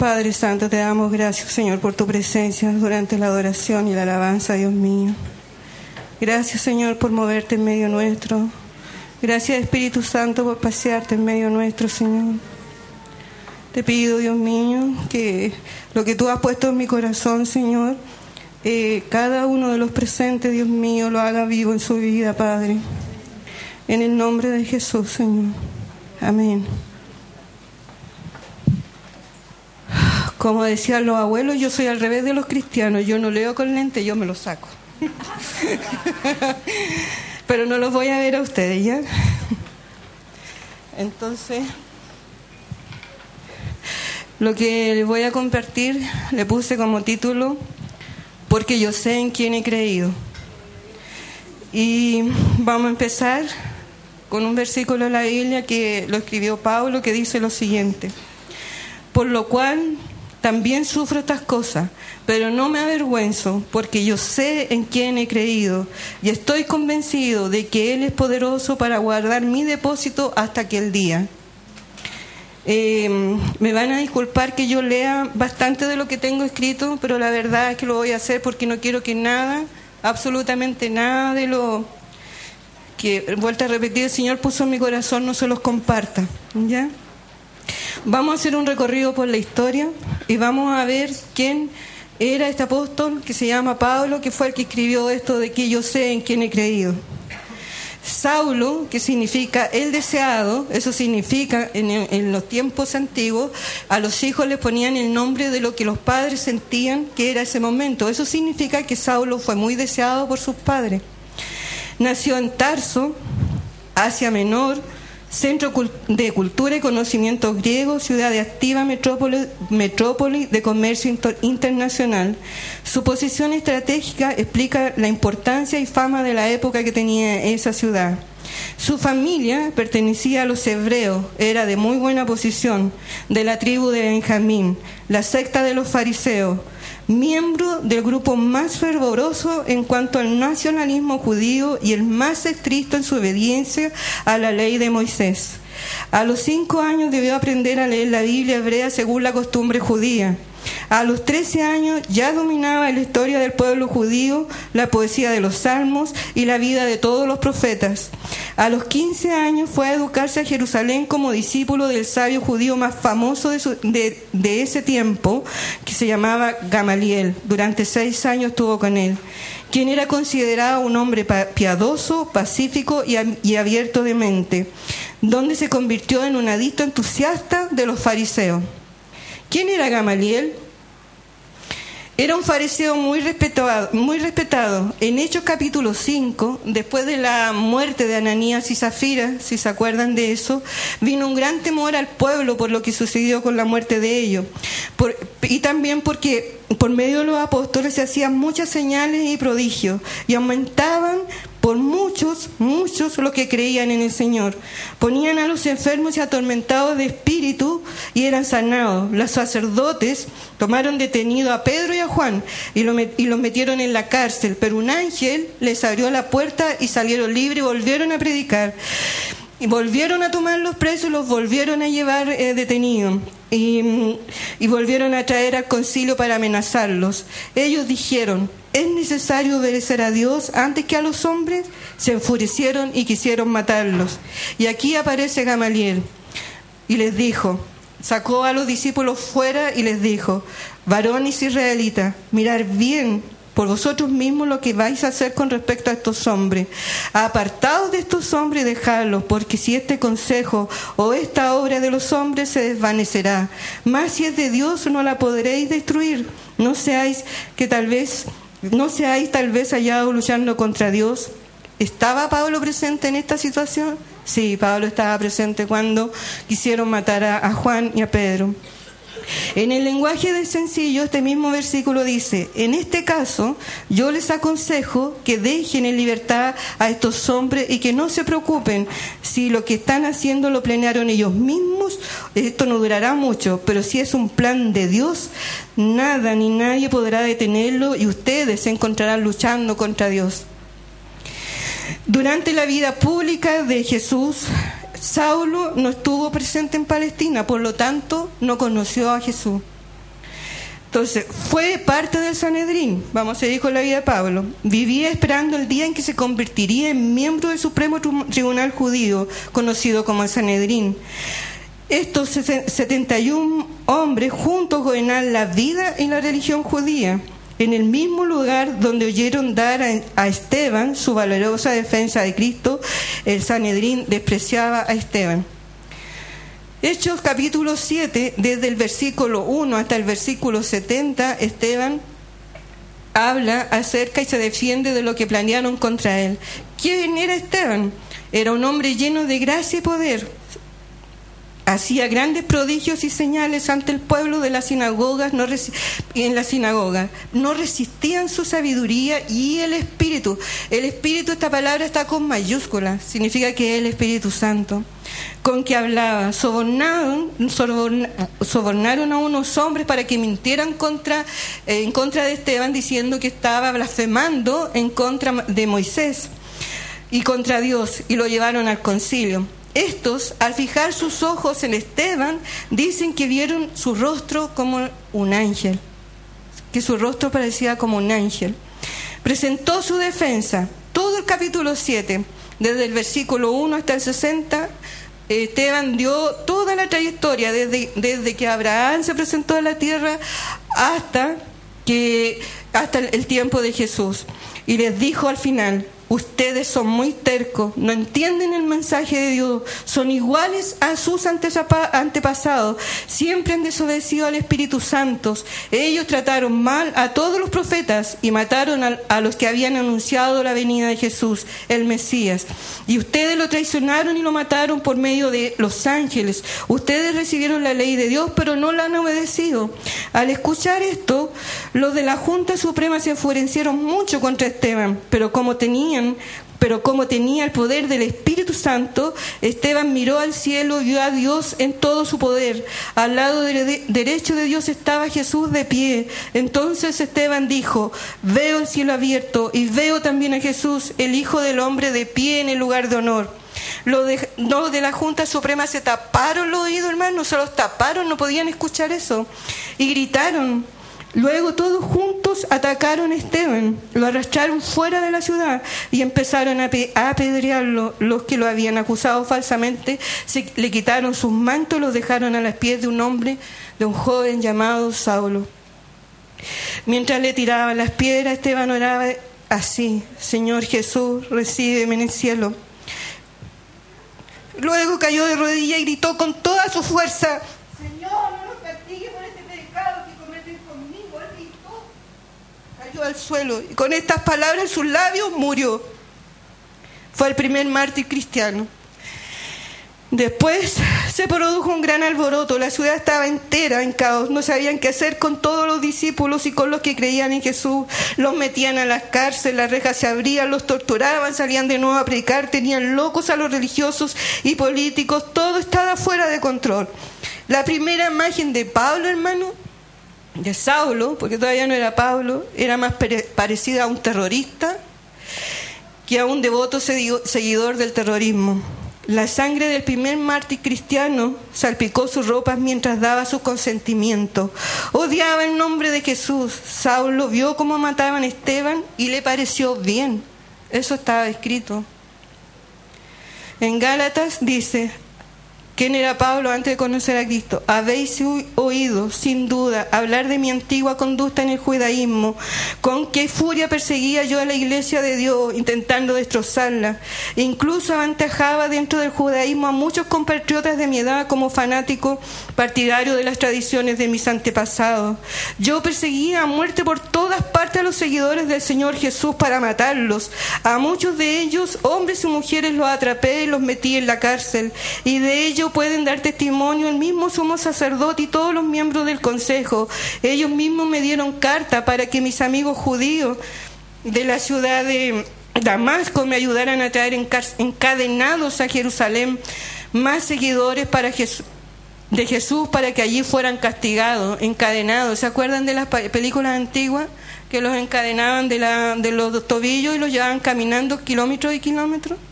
Padre Santo, te damos gracias, Señor, por tu presencia durante la adoración y la alabanza, Dios mío. Gracias, Señor, por moverte en medio nuestro. Gracias, Espíritu Santo, por pasearte en medio nuestro, Señor. Te pido, Dios mío, que lo que tú has puesto en mi corazón, Señor, cada uno de los presentes, Dios mío, lo haga vivo en su vida, Padre. En el nombre de Jesús, Señor. Amén. Como decían los abuelos, yo soy al revés de los cristianos. Yo no leo con lente, yo me los saco. Pero no los voy a ver a ustedes, ¿ya? Entonces, lo que les voy a compartir, le puse como título, porque yo sé en quién he creído. Y vamos a empezar con un versículo de la Biblia que lo escribió Pablo, que dice lo siguiente: por lo cual también sufro estas cosas, pero no me avergüenzo, porque yo sé en quién he creído y estoy convencido de que Él es poderoso para guardar mi depósito hasta aquel día. Me van a disculpar que yo lea bastante de lo que tengo escrito, pero la verdad es que lo voy a hacer porque no quiero que nada, absolutamente nada de lo que, vuelta a repetir, el Señor puso en mi corazón no se los comparta, ¿ya? Vamos a hacer un recorrido por la historia y vamos a ver quién era este apóstol que se llama Pablo, que fue el que escribió esto de que yo sé en quién he creído. Saulo, que significa el deseado, eso significa en los tiempos antiguos a los hijos les ponían el nombre de lo que los padres sentían que era ese momento. Eso significa que Saulo fue muy deseado por sus padres. Nació en Tarso, Asia Menor, centro de cultura y conocimientos griegos, ciudad de activa metrópoli de comercio internacional. Su posición estratégica explica la importancia y fama de la época que tenía esa ciudad. Su familia pertenecía a los hebreos, era de muy buena posición, de la tribu de Benjamín, la secta de los fariseos, miembro del grupo más fervoroso en cuanto al nacionalismo judío y el más estricto en su obediencia a la ley de Moisés. A los 5 años debió aprender a leer la Biblia hebrea según la costumbre judía. A los 13 años ya dominaba la historia del pueblo judío, la poesía de los salmos y la vida de todos los profetas. A los 15 años fue a educarse a Jerusalén como discípulo del sabio judío más famoso de ese tiempo, que se llamaba Gamaliel. Durante 6 años estuvo con él, quien era considerado un hombre piadoso, pacífico y abierto de mente, donde se convirtió en un adicto entusiasta de los fariseos. ¿Quién era Gamaliel? Era un fariseo muy respetado. En Hechos capítulo 5, después de la muerte de Ananías y Zafira, si se acuerdan de eso, vino un gran temor al pueblo por lo que sucedió con la muerte de ellos. Y también porque por medio de los apóstoles se hacían muchas señales y prodigios y aumentaban por muchos los que creían en el Señor. Ponían a los enfermos y atormentados de espíritu y eran sanados. Los sacerdotes tomaron detenido a Pedro y a Juan y los metieron en la cárcel, pero un ángel les abrió la puerta y salieron libres y volvieron a predicar. Y volvieron a tomar los presos y los volvieron a llevar detenidos. Y volvieron a traer al concilio para amenazarlos. Ellos dijeron: ¿es necesario obedecer a Dios antes que a los hombres? Se enfurecieron y quisieron matarlos. Y aquí aparece Gamaliel y les dijo, sacó a los discípulos fuera y les dijo: varones israelitas, mirad bien por vosotros mismos lo que vais a hacer con respecto a estos hombres. Apartaos de estos hombres y dejadlos, porque si este consejo o esta obra de los hombres se desvanecerá, mas si es de Dios no la podréis destruir. No seáis tal vez hallados luchando contra Dios. ¿Estaba Pablo presente en esta situación? Sí, Pablo estaba presente cuando quisieron matar a Juan y a Pedro. En el lenguaje del sencillo, este mismo versículo dice: en este caso, yo les aconsejo que dejen en libertad a estos hombres y que no se preocupen si lo que están haciendo lo planearon ellos mismos. Esto no durará mucho, pero si es un plan de Dios, nada ni nadie podrá detenerlo y ustedes se encontrarán luchando contra Dios. Durante la vida pública de Jesús, Saulo no estuvo presente en Palestina, por lo tanto no conoció a Jesús. Entonces, fue parte del Sanedrín, vamos a seguir con la vida de Pablo. Vivía esperando el día en que se convertiría en miembro del Supremo Tribunal Judío, conocido como el Sanedrín. Estos 71 hombres juntos gobernaban la vida y la religión judía, en el mismo lugar donde oyeron dar a Esteban su valorosa defensa de Cristo. El Sanedrín despreciaba a Esteban. Hechos capítulo 7, desde el versículo 1 hasta el versículo 70, Esteban habla acerca y se defiende de lo que planearon contra él. ¿Quién era Esteban? Era un hombre lleno de gracia y poder. Hacía grandes prodigios y señales ante el pueblo de las sinagogas, en la sinagoga. No resistían su sabiduría y el Espíritu. El Espíritu, esta palabra está con mayúsculas, significa que es el Espíritu Santo. Con que hablaba, sobornaron a unos hombres para que mintieran en contra de Esteban, diciendo que estaba blasfemando en contra de Moisés y contra Dios, y lo llevaron al concilio. Estos, al fijar sus ojos en Esteban, dicen que vieron su rostro como un ángel, que su rostro parecía como un ángel. Presentó su defensa, todo el capítulo 7, desde el versículo 1 hasta el 60, Esteban dio toda la trayectoria, desde que Abraham se presentó en la tierra hasta el tiempo de Jesús. Y les dijo al final: ustedes son muy tercos, no entienden el mensaje de Dios, son iguales a sus antepasados, siempre han desobedecido al Espíritu Santo. Ellos trataron mal a todos los profetas y mataron a los que habían anunciado la venida de Jesús, el Mesías. Y ustedes lo traicionaron y lo mataron por medio de los ángeles. Ustedes recibieron la ley de Dios, pero no la han obedecido. Al escuchar esto, los de la Junta Suprema se enfurecieron mucho contra Esteban, pero como tenía el poder del Espíritu Santo, Esteban miró al cielo y vio a Dios en todo su poder. Al lado derecho de Dios estaba Jesús de pie. Entonces Esteban dijo: veo el cielo abierto y veo también a Jesús, el Hijo del Hombre, de pie en el lugar de honor. Los de la Junta Suprema se taparon los oídos, hermanos, se los taparon, no podían escuchar eso, y gritaron. Luego todos juntos atacaron a Esteban, lo arrastraron fuera de la ciudad y empezaron a apedrearlo. Los que lo habían acusado falsamente le quitaron sus mantos y los dejaron a los pies de un joven llamado Saulo. Mientras le tiraban las piedras, Esteban oraba así: Señor Jesús, recíbeme en el cielo. Luego cayó de rodillas y gritó con toda su fuerza: Señor, no nos castigue por este pecado que cometen conmigo. Él gritó, cayó al suelo y con estas palabras en sus labios murió. Fue el primer mártir cristiano. Después se produjo un gran alboroto, la ciudad estaba entera en caos, no sabían qué hacer con todos los discípulos y con los que creían en Jesús. Los metían a las cárceles, las rejas se abrían, los torturaban, salían de nuevo a predicar, tenían locos a los religiosos y políticos, todo estaba fuera de control. La primera imagen de Pablo, hermano, de Saulo, porque todavía no era Pablo, era más parecida a un terrorista que a un devoto seguidor del terrorismo. La sangre del primer mártir cristiano salpicó sus ropas mientras daba su consentimiento. Odiaba el nombre de Jesús. Saulo vio cómo mataban a Esteban y le pareció bien. Eso estaba escrito. En Gálatas dice: ¿quién era Pablo antes de conocer a Cristo? Habéis oído, sin duda, hablar de mi antigua conducta en el judaísmo, con qué furia perseguía yo a la iglesia de Dios, intentando destrozarla. Incluso aventajaba dentro del judaísmo a muchos compatriotas de mi edad como fanático partidario de las tradiciones de mis antepasados. Yo perseguía a muerte por todas partes a los seguidores del Señor Jesús para matarlos. A muchos de ellos, hombres y mujeres, los atrapé y los metí en la cárcel, y de ellos pueden dar testimonio el mismo sumo sacerdote y todos los miembros del consejo. Ellos mismos me dieron carta para que mis amigos judíos de la ciudad de Damasco me ayudaran a traer encadenados a Jerusalén más seguidores de Jesús, para que allí fueran castigados, encadenados. ¿Se acuerdan de las películas antiguas que los encadenaban de los tobillos y los llevaban caminando kilómetros y kilómetros?